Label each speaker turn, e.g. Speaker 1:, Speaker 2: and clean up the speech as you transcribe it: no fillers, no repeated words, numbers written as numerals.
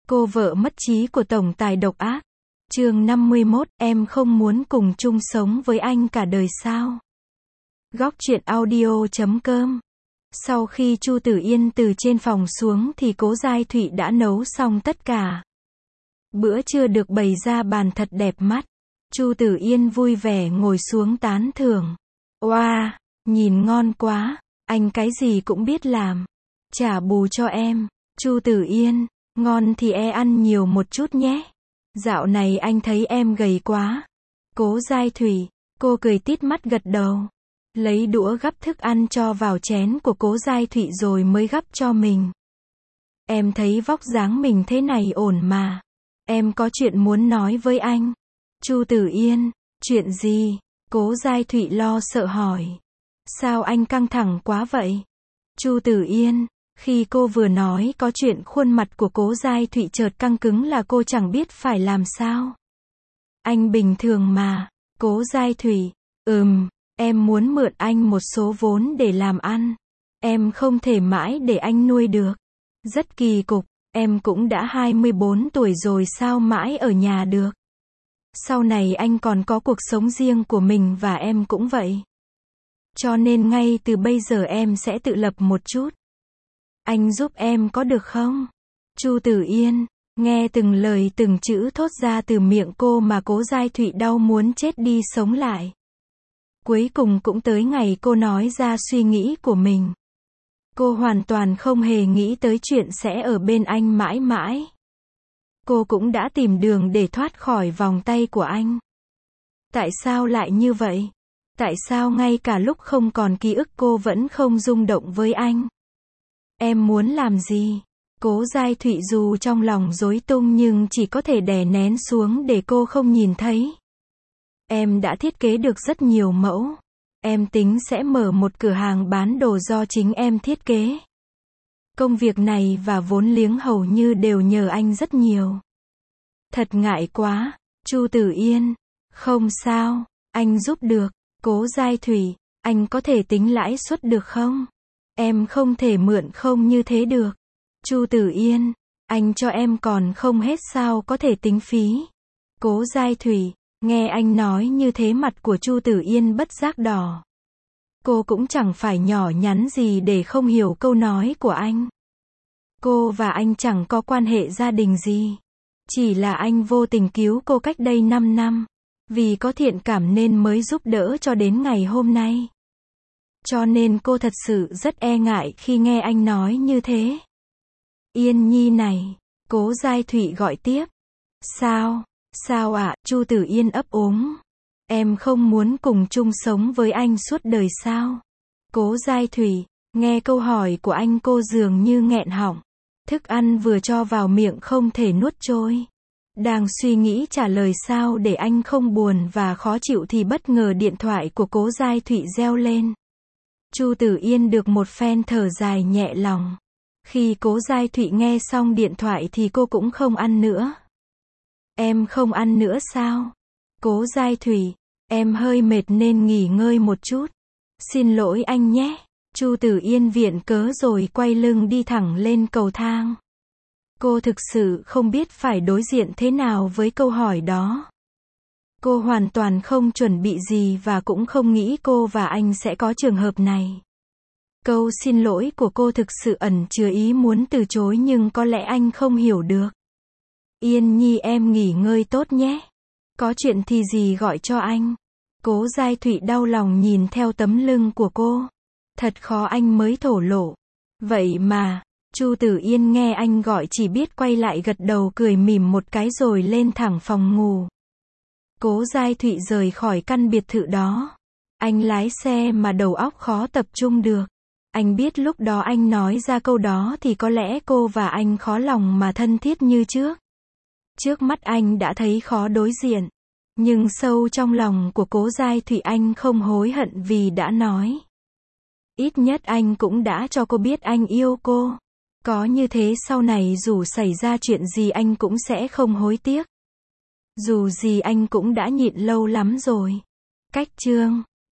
Speaker 1: Cô vợ mất trí của tổng tài độc ác. Chương 51, em không muốn cùng chung sống với anh cả đời sao? Góc truyện audio.com. Sau khi Chu Tử Yên từ trên phòng xuống thì Cố Giai Thụy đã nấu xong tất cả. Bữa trưa được bày ra bàn thật đẹp mắt. Chu Tử Yên vui vẻ ngồi xuống tán thưởng. Oa, nhìn ngon quá, anh cái gì cũng biết làm. Trả bù cho em. Chu Tử Yên, ngon thì ăn nhiều một chút nhé. Dạo này anh thấy em gầy quá. Cố Giai Thụy, cô cười tít mắt gật đầu. Lấy đũa gắp thức ăn cho vào chén của Cố Giai Thụy rồi mới gắp cho mình. Em thấy vóc dáng mình thế này ổn mà. Em có chuyện muốn nói với anh. Chu Tử Yên, chuyện gì? Cố Giai Thụy lo sợ hỏi. Sao anh căng thẳng quá vậy? Chu Tử Yên, khi cô vừa nói có chuyện khuôn mặt của Cố Giai Thụy chợt căng cứng là cô chẳng biết phải làm sao. Anh bình thường mà. Cố Giai Thụy, em muốn mượn anh một số vốn để làm ăn. Em không thể mãi để anh nuôi được. Rất kỳ cục, em cũng đã 24 tuổi rồi sao mãi ở nhà được. Sau này anh còn có cuộc sống riêng của mình và em cũng vậy. Cho nên ngay từ bây giờ em sẽ tự lập một chút. Anh giúp em có được không? Chu Tử Yên, nghe từng lời từng chữ thốt ra từ miệng cô mà Cố Giai Thụy đau muốn chết đi sống lại. Cuối cùng cũng tới ngày cô nói ra suy nghĩ của mình. Cô hoàn toàn không hề nghĩ tới chuyện sẽ ở bên anh mãi mãi. Cô cũng đã tìm đường để thoát khỏi vòng tay của anh. Tại sao lại như vậy? Tại sao ngay cả lúc không còn ký ức cô vẫn không rung động với anh? Em muốn làm gì? Cố Giai Thụy dù trong lòng rối tung nhưng chỉ có thể đè nén xuống để cô không nhìn thấy. Em đã thiết kế được rất nhiều mẫu. Em tính sẽ mở một cửa hàng bán đồ do chính em thiết kế. Công việc này và vốn liếng hầu như đều nhờ anh rất nhiều. Thật ngại quá. Chu Tử Yên, không sao, anh giúp được. Cố Giai Thụy, anh có thể tính lãi suất được không? Em không thể mượn không như thế được. Chu Tử Yên, anh cho em còn không hết sao có thể tính phí. Cố Giai Thụy, nghe anh nói như thế mặt của Chu Tử Yên bất giác đỏ. Cô cũng chẳng phải nhỏ nhắn gì để không hiểu câu nói của anh. Cô và anh chẳng có quan hệ gia đình gì. Chỉ là anh vô tình cứu cô cách đây 5 năm. Vì có thiện cảm nên mới giúp đỡ cho đến ngày hôm nay. Cho nên cô thật sự rất e ngại khi nghe anh nói như thế. Yên Nhi này, Cố Giai Thụy gọi tiếp. Sao ạ? Chu Tử Yên ấp úng. Em không muốn cùng chung sống với anh suốt đời sao? Cố Giai Thụy, nghe câu hỏi của anh cô dường như nghẹn họng. Thức ăn vừa cho vào miệng không thể nuốt trôi. Đang suy nghĩ trả lời sao để anh không buồn và khó chịu thì bất ngờ điện thoại của Cố Giai Thụy reo lên. Chu Tử Yên được một phen thở dài nhẹ lòng. Khi Cố Giai Thụy nghe xong điện thoại thì cô cũng không ăn nữa. Em không ăn nữa sao? Cố Giai Thụy, em hơi mệt nên nghỉ ngơi một chút. Xin lỗi anh nhé. Chu Tử Yên viện cớ rồi quay lưng đi thẳng lên cầu thang. Cô thực sự không biết phải đối diện thế nào với câu hỏi đó. Cô hoàn toàn không chuẩn bị gì và cũng không nghĩ cô và anh sẽ có trường hợp này. Câu xin lỗi của cô thực sự ẩn chứa ý muốn từ chối nhưng có lẽ anh không hiểu được. Yên Nhi em nghỉ ngơi tốt nhé. Có chuyện thì gì gọi cho anh. Cố Giai Thụy đau lòng nhìn theo tấm lưng của cô. Thật khó anh mới thổ lộ. Vậy mà, Chu Tử Yên nghe anh gọi chỉ biết quay lại gật đầu cười mỉm một cái rồi lên thẳng phòng ngủ. Cố Giai Thụy rời khỏi căn biệt thự đó. Anh lái xe mà đầu óc khó tập trung được. Anh biết lúc đó anh nói ra câu đó thì có lẽ cô và anh khó lòng mà thân thiết như trước. Trước mắt anh đã thấy khó đối diện. Nhưng sâu trong lòng của Cố Giai Thụy anh không hối hận vì đã nói. Ít nhất anh cũng đã cho cô biết anh yêu cô. Có như thế sau này dù xảy ra chuyện gì anh cũng sẽ không hối tiếc. Dù gì anh cũng đã nhịn lâu lắm rồi. Cách chương